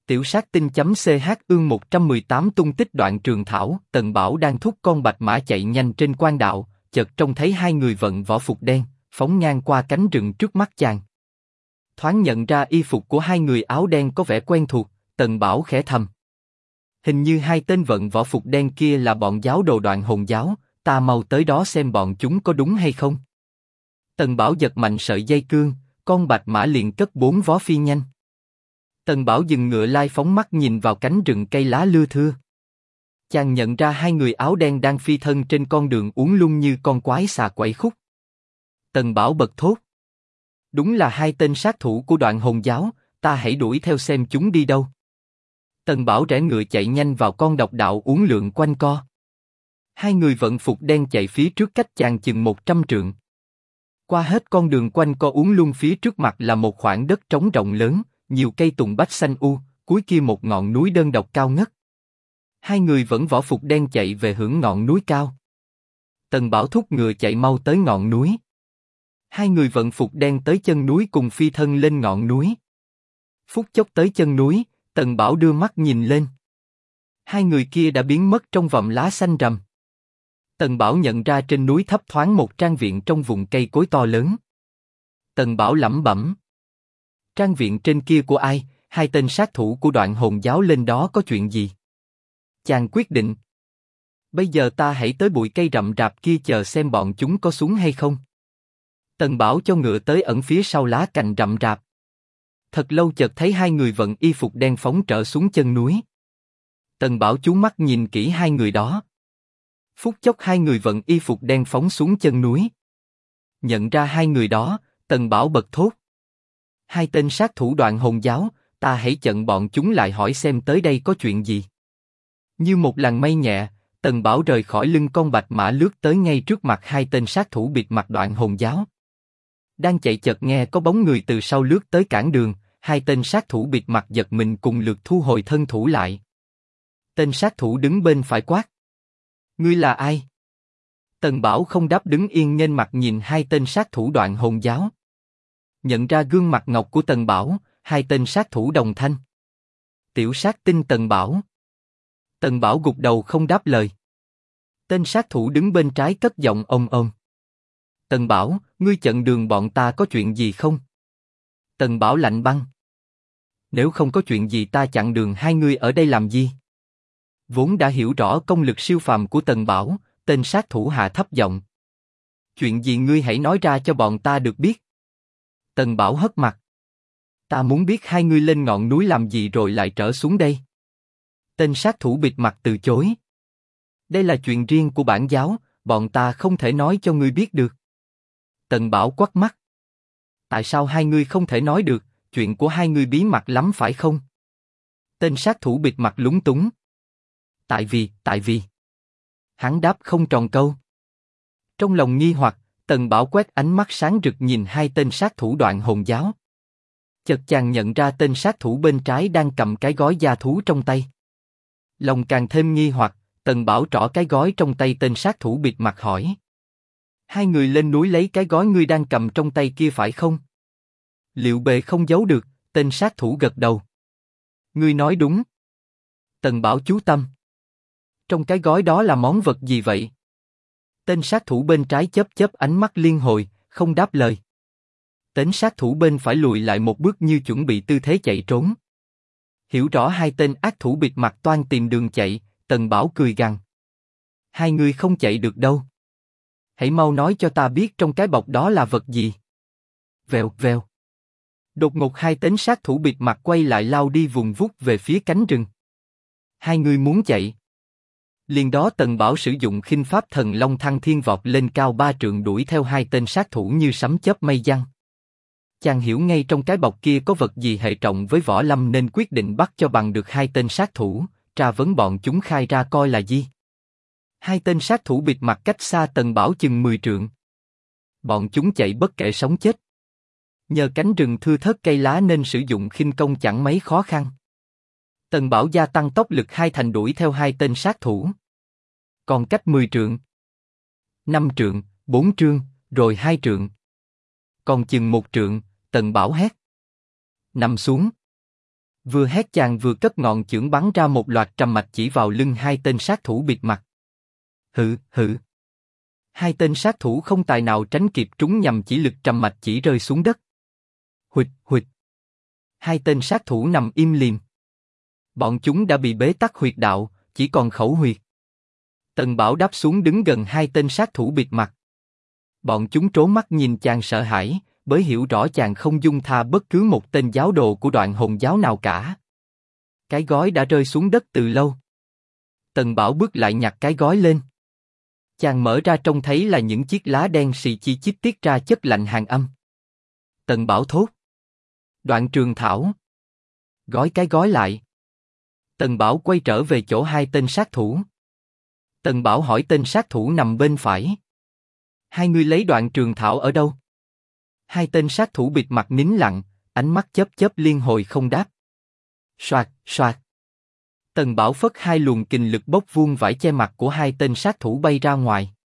Tiểu sát tinh.ch ương 118 tung tích đoạn trường thảo. Tần Bảo đang thúc con bạch mã chạy nhanh trên quan đạo, chợt trông thấy hai người vận võ phục đen, phóng ngang qua cánh rừng trước mắt chàng. Thoáng nhận ra y phục của hai người áo đen có vẻ quen thuộc, Tần Bảo khẽ thầm. Hình như hai tên vận võ phục đen kia là bọn giáo đồ Đoạn Hồn giáo, ta mau tới đó xem bọn chúng có đúng hay không. Tần Bảo giật mạnh sợi dây cương, con bạch mã liền cất bốn vó phi nhanh. Tần Bảo dừng ngựa lai phóng mắt nhìn vào cánh rừng cây lá lưa thưa. Chàng nhận ra hai người áo đen đang phi thân trên con đường uốn lung như con quái xà quẩy khúc. Tần Bảo bật thốt. Đúng là hai tên sát thủ của Đoạn Hồn giáo, ta hãy đuổi theo xem chúng đi đâu. Tần Bảo rẽ ngựa chạy nhanh vào con độc đạo uốn lượn quanh co. Hai người vận phục đen chạy phía trước cách chàng chừng 100 trượng. Qua hết con đường quanh co uốn lung phía trước mặt là một khoảng đất trống rộng lớn, nhiều cây tùng bách xanh cuối kia một ngọn núi đơn độc cao ngất. Hai người vẫn võ phục đen chạy về hướng ngọn núi cao. Tần Bảo thúc ngựa chạy mau tới ngọn núi. Hai người vận phục đen tới chân núi cùng phi thân lên ngọn núi. Phút chốc tới chân núi, Tần Bảo đưa mắt nhìn lên. Hai người kia đã biến mất trong vòng lá xanh rậm. Tần Bảo nhận ra trên núi thấp thoáng một trang viện trong vùng cây cối to lớn. Tần Bảo lẩm bẩm. Trang viện trên kia của ai? Hai tên sát thủ của Đoạn Hồn giáo lên đó có chuyện gì? Chàng quyết định. Bây giờ ta hãy tới bụi cây rậm rạp kia chờ xem bọn chúng có xuống hay không. Tần Bảo cho ngựa tới ẩn phía sau lá cành rậm rạp. Thật lâu chợt thấy hai người vận y phục đen phóng trở xuống chân núi. Tần Bảo chú mắt nhìn kỹ hai người đó. Phút chốc hai người vận y phục đen phóng xuống chân núi. Nhận ra hai người đó, Tần Bảo bật thốt. Hai tên sát thủ Đoạn Hồn giáo, ta hãy chặn bọn chúng lại hỏi xem tới đây có chuyện gì. Như một làn mây nhẹ, Tần Bảo rời khỏi lưng con bạch mã lướt tới ngay trước mặt hai tên sát thủ bịt mặt Đoạn Hồn giáo. Đang chạy chợt nghe có bóng người từ sau lướt tới cản đường, hai tên sát thủ bịt mặt giật mình cùng lượt thu hồi thân thủ lại. Tên sát thủ đứng bên phải quát. Ngươi là ai? Tần Bảo không đáp đứng yên nghênh mặt nhìn hai tên sát thủ Đoạn Hồn giáo. Nhận ra gương mặt ngọc của Tần Bảo, hai tên sát thủ đồng thanh. Tiểu sát tinh Tần Bảo. Tần Bảo gục đầu không đáp lời. Tên sát thủ đứng bên trái cất giọng ôm ôm. Tần Bảo, ngươi chặn đường bọn ta có chuyện gì không? Tần Bảo lạnh băng. Nếu không có chuyện gì ta chặn đường hai ngươi ở đây làm gì? Vốn đã hiểu rõ công lực siêu phàm của Tần Bảo, tên sát thủ hạ thấp giọng. Chuyện gì ngươi hãy nói ra cho bọn ta được biết. Tần Bảo hất mặt. Ta muốn biết hai ngươi lên ngọn núi làm gì rồi lại trở xuống đây. Tên sát thủ bịt mặt từ chối. Đây là chuyện riêng của bản giáo, bọn ta không thể nói cho ngươi biết được. Tần Bảo quắt mắt. Tại sao hai ngươi không thể nói được, chuyện của hai ngươi bí mật lắm phải không? Tên sát thủ bịt mặt lúng túng. Tại vì. Hắn đáp không tròn câu. Trong lòng nghi hoặc, Tần Bảo quét ánh mắt sáng rực nhìn hai tên sát thủ Đoạn Hồn giáo. Chợt chàng nhận ra tên sát thủ bên trái đang cầm cái gói da thú trong tay. Lòng càng thêm nghi hoặc, Tần Bảo trỏ cái gói trong tay tên sát thủ bịt mặt hỏi. Hai người lên núi lấy cái gói ngươi đang cầm trong tay kia phải không? Liệu bề không giấu được, tên sát thủ gật đầu. Ngươi nói đúng. Tần Bảo chú tâm. Trong cái gói đó là món vật gì vậy? Tên sát thủ bên trái chớp chớp ánh mắt liên hồi, không đáp lời. Tên sát thủ bên phải lùi lại một bước như chuẩn bị tư thế chạy trốn. Hiểu rõ hai tên ác thủ bịt mặt toan tìm đường chạy, Tần Bảo cười gằn. Hai người không chạy được đâu. Hãy mau nói cho ta biết trong cái bọc đó là vật gì. Vèo vèo. Đột ngột hai tên sát thủ bịt mặt quay lại lao đi vùng vút về phía cánh rừng. Hai người muốn chạy. Liền đó Tần Bảo sử dụng khinh pháp thần long thăng thiên vọt lên cao 3 trượng đuổi theo hai tên sát thủ như sấm chớp mây giăng. Chàng hiểu ngay trong cái bọc kia có vật gì hệ trọng với võ lâm nên quyết định bắt cho bằng được hai tên sát thủ, tra vấn bọn chúng khai ra coi là gì. Hai tên sát thủ bịt mặt cách xa Tần Bảo chừng 10 trượng. Bọn chúng chạy bất kể sống chết. Nhờ cánh rừng thưa thớt cây lá nên sử dụng khinh công chẳng mấy khó khăn. Tần Bảo gia tăng tốc lực 2 thành đuổi theo hai tên sát thủ. Còn cách 10 trượng, 5 trượng, 4 trượng, rồi 2 trượng. Còn chừng 1 trượng, Tần Bảo hét. Nằm xuống. Vừa hét chàng vừa cất ngọn chưởng bắn ra một loạt trầm mạch chỉ vào lưng hai tên sát thủ bịt mặt. Hự, hự. Hai tên sát thủ không tài nào tránh kịp trúng nhầm chỉ lực trầm mạch chỉ rơi xuống đất. Huỵch, huỵch. Hai tên sát thủ nằm im lìm. Bọn chúng đã bị bế tắc huyệt đạo, chỉ còn khẩu huyệt. Tần Bảo đáp xuống đứng gần hai tên sát thủ bịt mặt. Bọn chúng trố mắt nhìn chàng sợ hãi, bởi hiểu rõ chàng không dung tha bất cứ một tên giáo đồ của Đoạn Hồn giáo nào cả. Cái gói đã rơi xuống đất từ lâu. Tần Bảo bước lại nhặt cái gói lên. Chàng mở ra trông thấy là những chiếc lá đen xì chi chít tiết ra chất lạnh hàn âm. Tần Bảo thốt. Đoạn Trường Thảo. Gói cái gói lại. Tần Bảo quay trở về chỗ hai tên sát thủ. Tần Bảo hỏi tên sát thủ nằm bên phải. Hai người lấy Đoạn Trường Thảo ở đâu? Hai tên sát thủ bịt mặt nín lặng, ánh mắt chớp chớp liên hồi không đáp. Soạt, soạt. Tần Bảo phất hai luồng kình lực bốc vuông vải che mặt của hai tên sát thủ bay ra ngoài.